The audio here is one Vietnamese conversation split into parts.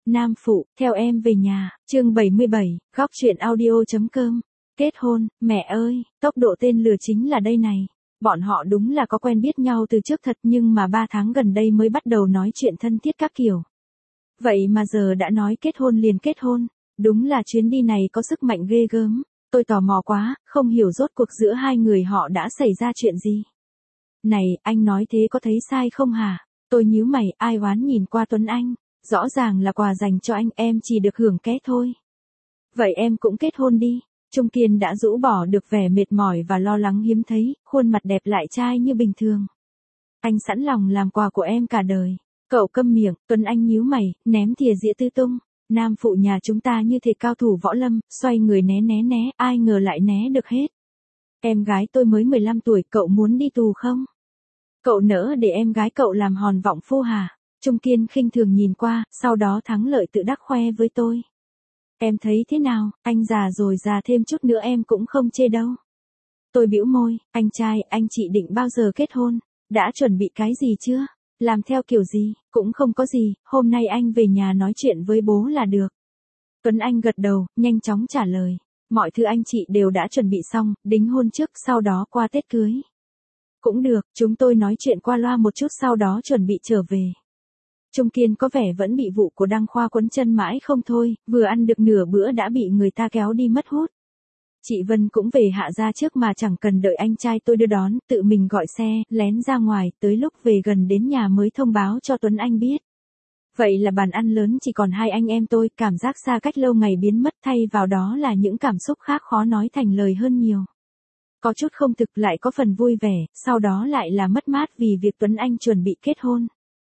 Nam phụ, theo em về nhà, chương 77, góc truyện audio.com. Kết hôn, mẹ ơi, tốc độ tên lừa chính là đây này. Bọn họ đúng là có quen biết nhau từ trước thật nhưng mà 3 tháng gần đây mới bắt đầu nói chuyện thân thiết các kiểu. Vậy mà giờ đã nói kết hôn liền kết hôn, đúng là chuyến đi này có sức mạnh ghê gớm. Tôi tò mò quá, không hiểu rốt cuộc giữa hai người họ đã xảy ra chuyện gì. Này, anh nói thế có thấy sai không hả? Tôi nhíu mày, ai oán nhìn qua Tuấn Anh. Rõ ràng là quà dành cho anh, em chỉ được hưởng ké thôi. Vậy em cũng kết hôn đi. Trung Kiên đã rũ bỏ được vẻ mệt mỏi và lo lắng hiếm thấy, khuôn mặt đẹp lại trai như bình thường. Anh sẵn lòng làm quà của em cả đời. Cậu câm miệng, Tuấn Anh nhíu mày, ném thìa dĩa tứ tung. Nam phụ nhà chúng ta như thể cao thủ võ lâm, xoay người né, ai ngờ lại né được hết. Em gái tôi mới 15 tuổi, cậu muốn đi tù không? Cậu nỡ để em gái cậu làm hòn vọng phu hả? Trung Kiên khinh thường nhìn qua, sau đó thắng lợi tự đắc khoe với tôi. Em thấy thế nào, anh già rồi, già thêm chút nữa em cũng không chê đâu. Tôi bĩu môi, anh trai, anh chị định bao giờ kết hôn? Đã chuẩn bị cái gì chưa? Làm theo kiểu gì? Cũng không có gì, hôm nay anh về nhà nói chuyện với bố là được. Tuấn Anh gật đầu, nhanh chóng trả lời. Mọi thứ anh chị đều đã chuẩn bị xong, đính hôn trước, sau đó qua Tết cưới. Cũng được, chúng tôi nói chuyện qua loa một chút sau đó chuẩn bị trở về. Trung Kiên có vẻ vẫn bị vụ của Đăng Khoa quấn chân mãi không thôi, vừa ăn được nửa bữa đã bị người ta kéo đi mất hút. Chị Vân cũng về Hạ gia trước mà chẳng cần đợi anh trai tôi đưa đón, tự mình gọi xe, lén ra ngoài, tới lúc về gần đến nhà mới thông báo cho Tuấn Anh biết. Vậy là bàn ăn lớn chỉ còn hai anh em tôi, cảm giác xa cách lâu ngày biến mất, thay vào đó là những cảm xúc khác khó nói thành lời hơn nhiều. Có chút không thực, lại có phần vui vẻ, sau đó lại là mất mát vì việc Tuấn Anh chuẩn bị kết hôn.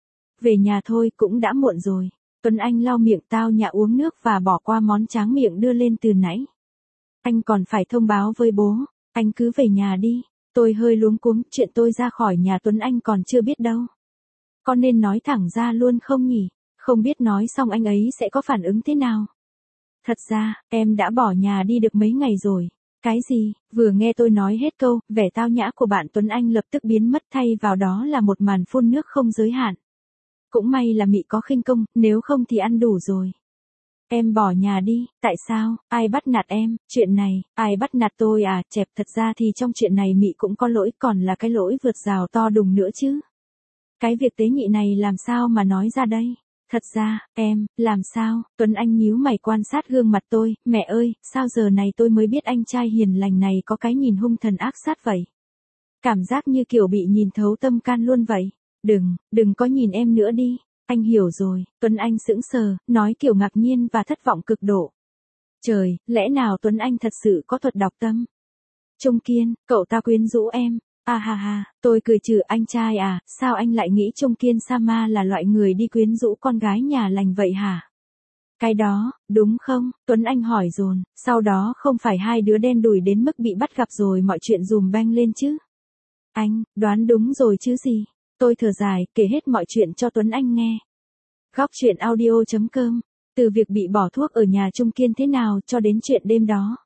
Về nhà thôi, cũng đã muộn rồi. Tuấn Anh lau miệng tao nhã uống nước và bỏ qua món tráng miệng đưa lên từ nãy. Anh còn phải thông báo với bố, anh cứ về nhà đi. Tôi hơi luống cuống, chuyện tôi ra khỏi nhà Tuấn Anh còn chưa biết đâu. Có nên nói thẳng ra luôn không nhỉ? Không biết nói xong anh ấy sẽ có phản ứng thế nào? Thật ra, em đã bỏ nhà đi được mấy ngày rồi. Cái gì? Vừa nghe tôi nói hết câu, vẻ tao nhã của bạn Tuấn Anh lập tức biến mất, thay vào đó là một màn phun nước không giới hạn. Cũng may là Mị có khinh công, nếu không thì ăn đủ rồi. Em bỏ nhà đi, tại sao, ai bắt nạt em, chuyện này, ai bắt nạt tôi à, chẹp, thật ra thì trong chuyện này Mị cũng có lỗi, còn là cái lỗi vượt rào to đùng nữa chứ. Cái việc tế nhị này làm sao mà nói ra đây? Thật ra, em, làm sao? Tuấn Anh nhíu mày quan sát gương mặt tôi, mẹ ơi, sao giờ này tôi mới biết anh trai hiền lành này có cái nhìn hung thần ác sát vậy? Cảm giác như kiểu bị nhìn thấu tâm can luôn vậy. Đừng có nhìn em nữa đi. Anh hiểu rồi, Tuấn Anh sững sờ, nói kiểu ngạc nhiên và thất vọng cực độ. Trời, lẽ nào Tuấn Anh thật sự có thuật đọc tâm? Trung Kiên, cậu ta quyến rũ em. À ha ha, tôi cười trừ, anh trai à, sao anh lại nghĩ Trung Kiên Sama là loại người đi quyến rũ con gái nhà lành vậy hả? Cái đó, đúng không? Tuấn Anh hỏi dồn, sau đó không phải hai đứa đen đủi đến mức bị bắt gặp rồi mọi chuyện dùm beng lên chứ? Anh, đoán đúng rồi chứ gì? Tôi thở dài, kể hết mọi chuyện cho Tuấn Anh nghe. Góc truyện audio.com, từ việc bị bỏ thuốc ở nhà Trung Kiên thế nào cho đến chuyện đêm đó.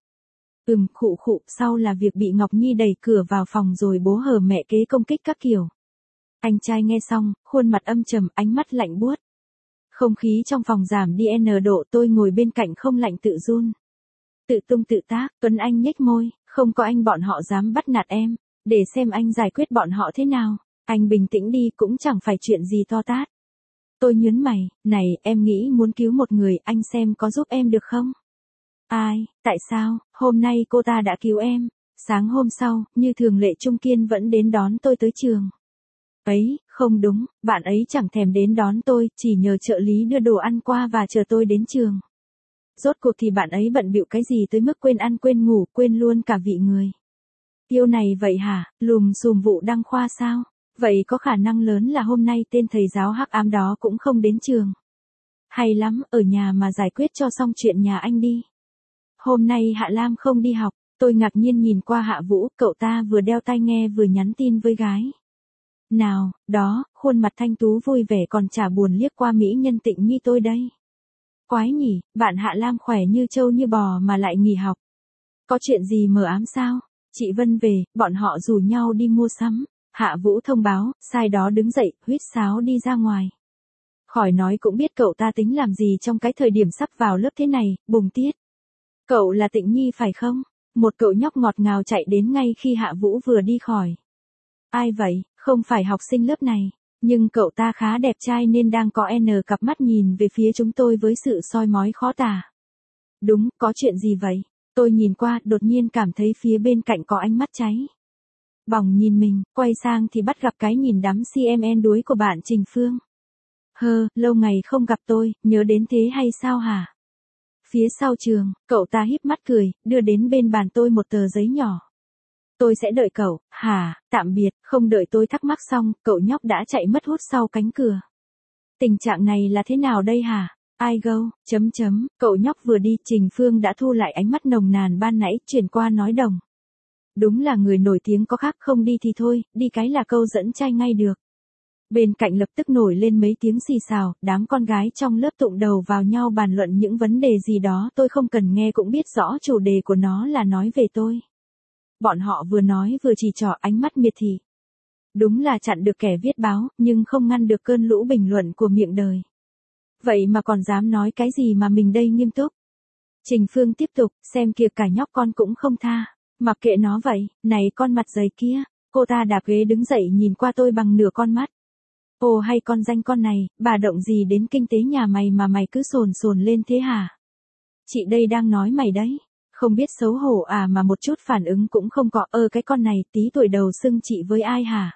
Khụ, sau là việc bị Ngọc Nhi đẩy cửa vào phòng rồi bố hờ mẹ kế công kích các kiểu. Anh trai nghe xong, khuôn mặt âm trầm, ánh mắt lạnh buốt. Không khí trong phòng giảm đi N độ, tôi ngồi bên cạnh không lạnh tự run. Tự tung tự tác, Tuấn Anh nhếch môi, không có anh bọn họ dám bắt nạt em, để xem anh giải quyết bọn họ thế nào. Anh bình tĩnh đi, cũng chẳng phải chuyện gì to tát. Tôi nhớn mày, này, em nghĩ muốn cứu một người, anh xem có giúp em được không? Ai, tại sao, hôm nay cô ta đã cứu em. Sáng hôm sau, như thường lệ Trung Kiên vẫn đến đón tôi tới trường. Ấy, không đúng, bạn ấy chẳng thèm đến đón tôi, chỉ nhờ trợ lý đưa đồ ăn qua và chờ tôi đến trường. Rốt cuộc thì bạn ấy bận bịu cái gì tới mức quên ăn quên ngủ, quên luôn cả vị người. Yêu này vậy hả, lùm xùm vụ Đăng Khoa sao? Vậy có khả năng lớn là hôm nay tên thầy giáo hắc ám đó cũng không đến trường. Hay lắm, ở nhà mà giải quyết cho xong chuyện nhà anh đi. Hôm nay Hạ Lam không đi học, tôi ngạc nhiên nhìn qua Hạ Vũ, cậu ta vừa đeo tai nghe vừa nhắn tin với gái. Nào, đó, khuôn mặt thanh tú vui vẻ còn chả buồn liếc qua mỹ nhân Tịnh Nhi tôi đây. Quái nhỉ, bạn Hạ Lam khỏe như trâu như bò mà lại nghỉ học. Có chuyện gì mờ ám sao? Chị Vân về, bọn họ rủ nhau đi mua sắm. Hạ Vũ thông báo, sai đó đứng dậy, huýt sáo đi ra ngoài. Khỏi nói cũng biết cậu ta tính làm gì trong cái thời điểm sắp vào lớp thế này, bùng tiết. Cậu là Tịnh Nhi phải không? Một cậu nhóc ngọt ngào chạy đến ngay khi Hạ Vũ vừa đi khỏi. Ai vậy, không phải học sinh lớp này. Nhưng cậu ta khá đẹp trai nên đang có cặp mắt nhìn về phía chúng tôi với sự soi mói khó tả. Đúng, có chuyện gì vậy? Tôi nhìn qua, đột nhiên cảm thấy phía bên cạnh có ánh mắt cháy bỏng nhìn mình, quay sang thì bắt gặp cái nhìn đắm CMN đuối của bạn Trình Phương. Lâu ngày không gặp tôi, nhớ đến thế hay sao hả? Phía sau trường, cậu ta híp mắt cười, đưa đến bên bàn tôi một tờ giấy nhỏ. Tôi sẽ đợi cậu, hả, tạm biệt, không đợi tôi thắc mắc xong, cậu nhóc đã chạy mất hút sau cánh cửa. Tình trạng này là thế nào đây hả? Ai go, cậu nhóc vừa đi, Trình Phương đã thu lại ánh mắt nồng nàn ban nãy, chuyển qua nói đồng. Đúng là người nổi tiếng có khác, không đi thì thôi, đi cái là câu dẫn trai ngay được. Bên cạnh lập tức nổi lên mấy tiếng xì xào, đám con gái trong lớp tụng đầu vào nhau bàn luận những vấn đề gì đó tôi không cần nghe cũng biết rõ chủ đề của nó là nói về tôi. Bọn họ vừa nói vừa chỉ trỏ ánh mắt miệt thị. Đúng là chặn được kẻ viết báo, nhưng không ngăn được cơn lũ bình luận của miệng đời. Vậy mà còn dám nói cái gì mà mình đây nghiêm túc. Trình Phương tiếp tục, xem kìa cả nhóc con cũng không tha. Mặc kệ nó vậy, này con mặt dày kia. Cô ta đạp ghế đứng dậy nhìn qua tôi bằng nửa con mắt. Ồ hay con danh con này, bà động gì đến kinh tế nhà mày mà mày cứ sồn sồn lên thế hả? Chị đây đang nói mày đấy. Không biết xấu hổ à mà một chút phản ứng cũng không có. Cái con này tí tuổi đầu xưng chị với ai hả?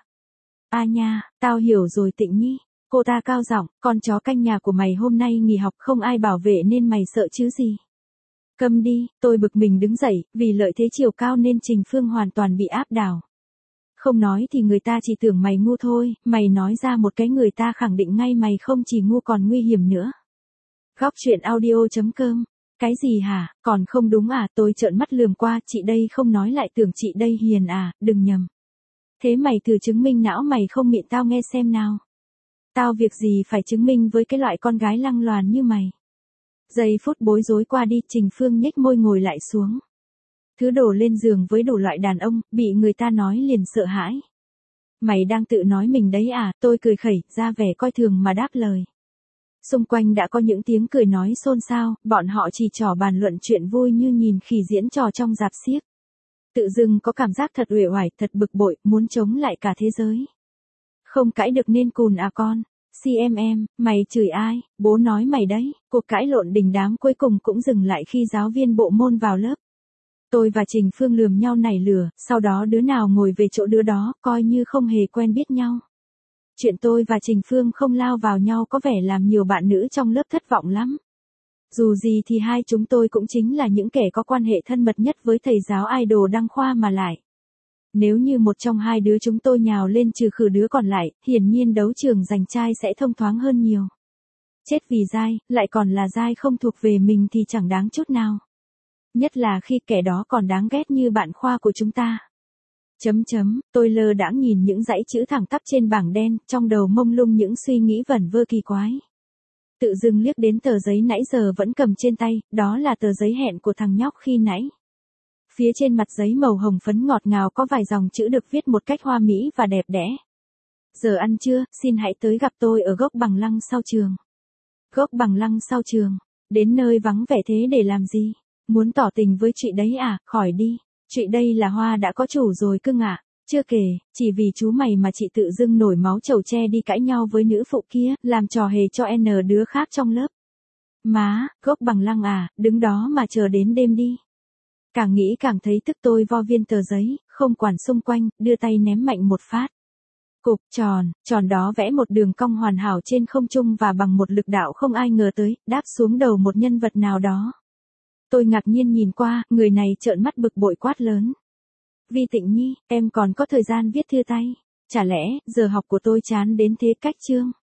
À nha, tao hiểu rồi Tịnh Nhi. Cô ta cao giọng, con chó canh nhà của mày hôm nay nghỉ học không ai bảo vệ nên mày sợ chứ gì. Câm đi, tôi bực mình đứng dậy, vì lợi thế chiều cao nên Trình Phương hoàn toàn bị áp đảo. Không nói thì người ta chỉ tưởng mày ngu thôi, mày nói ra một cái người ta khẳng định ngay mày không chỉ ngu còn nguy hiểm nữa. Góc truyện audio.com. Cái gì hả, còn không đúng à, tôi trợn mắt lườm qua, chị đây không nói lại tưởng chị đây hiền à, đừng nhầm. Thế mày thử chứng minh não mày không miệng tao nghe xem nào. Tao việc gì phải chứng minh với cái loại con gái lăng loàn như mày. Giây phút bối rối qua đi, Trình Phương nhếch môi ngồi lại xuống. Thứ đổ lên giường với đủ loại đàn ông, bị người ta nói liền sợ hãi. Mày đang tự nói mình đấy à, tôi cười khẩy, ra vẻ coi thường mà đáp lời. Xung quanh đã có những tiếng cười nói xôn xao, bọn họ chỉ trò bàn luận chuyện vui như nhìn khỉ diễn trò trong rạp xiếc. Tự dưng có cảm giác thật uể oải, thật bực bội, muốn chống lại cả thế giới. Không cãi được nên cùn à con. CMM, mày chửi ai, bố nói mày đấy. Cuộc cãi lộn đình đám cuối cùng cũng dừng lại khi giáo viên bộ môn vào lớp. Tôi và Trình Phương lườm nhau nảy lửa, sau đó đứa nào ngồi về chỗ đứa đó, coi như không hề quen biết nhau. Chuyện tôi và Trình Phương không lao vào nhau có vẻ làm nhiều bạn nữ trong lớp thất vọng lắm. Dù gì thì hai chúng tôi cũng chính là những kẻ có quan hệ thân mật nhất với thầy giáo idol đăng khoa mà lại. Nếu như một trong hai đứa chúng tôi nhào lên trừ khử đứa còn lại, hiển nhiên đấu trường giành trai sẽ thông thoáng hơn nhiều. Chết vì giai, lại còn là giai không thuộc về mình thì chẳng đáng chút nào. Nhất là khi kẻ đó còn đáng ghét như bạn khoa của chúng ta. Tôi lơ đãng nhìn những dãy chữ thẳng tắp trên bảng đen, trong đầu mông lung những suy nghĩ vẩn vơ kỳ quái. Tự dưng liếc đến tờ giấy nãy giờ vẫn cầm trên tay, đó là tờ giấy hẹn của thằng nhóc khi nãy. Phía trên mặt giấy màu hồng phấn ngọt ngào có vài dòng chữ được viết một cách hoa mỹ và đẹp đẽ. Giờ ăn trưa, xin hãy tới gặp tôi ở gốc bằng lăng sau trường. Gốc bằng lăng sau trường, đến nơi vắng vẻ thế để làm gì? Muốn tỏ tình với chị đấy à, khỏi đi. Chị đây là hoa đã có chủ rồi cưng ạ. Chưa kể, chỉ vì chú mày mà chị tự dưng nổi máu chầu tre đi cãi nhau với nữ phụ kia, làm trò hề cho N đứa khác trong lớp. Má, gốc bằng lăng à, đứng đó mà chờ đến đêm đi. Càng nghĩ càng thấy tức, tôi vo viên tờ giấy, không quản xung quanh, đưa tay ném mạnh một phát. Cục tròn đó vẽ một đường cong hoàn hảo trên không trung và bằng một lực đạo không ai ngờ tới, đáp xuống đầu một nhân vật nào đó. Tôi ngạc nhiên nhìn qua, người này trợn mắt bực bội quát lớn. Vi Tịnh Nhi, em còn có thời gian viết thư tay. Chả lẽ, giờ học của tôi chán đến thế cách chương?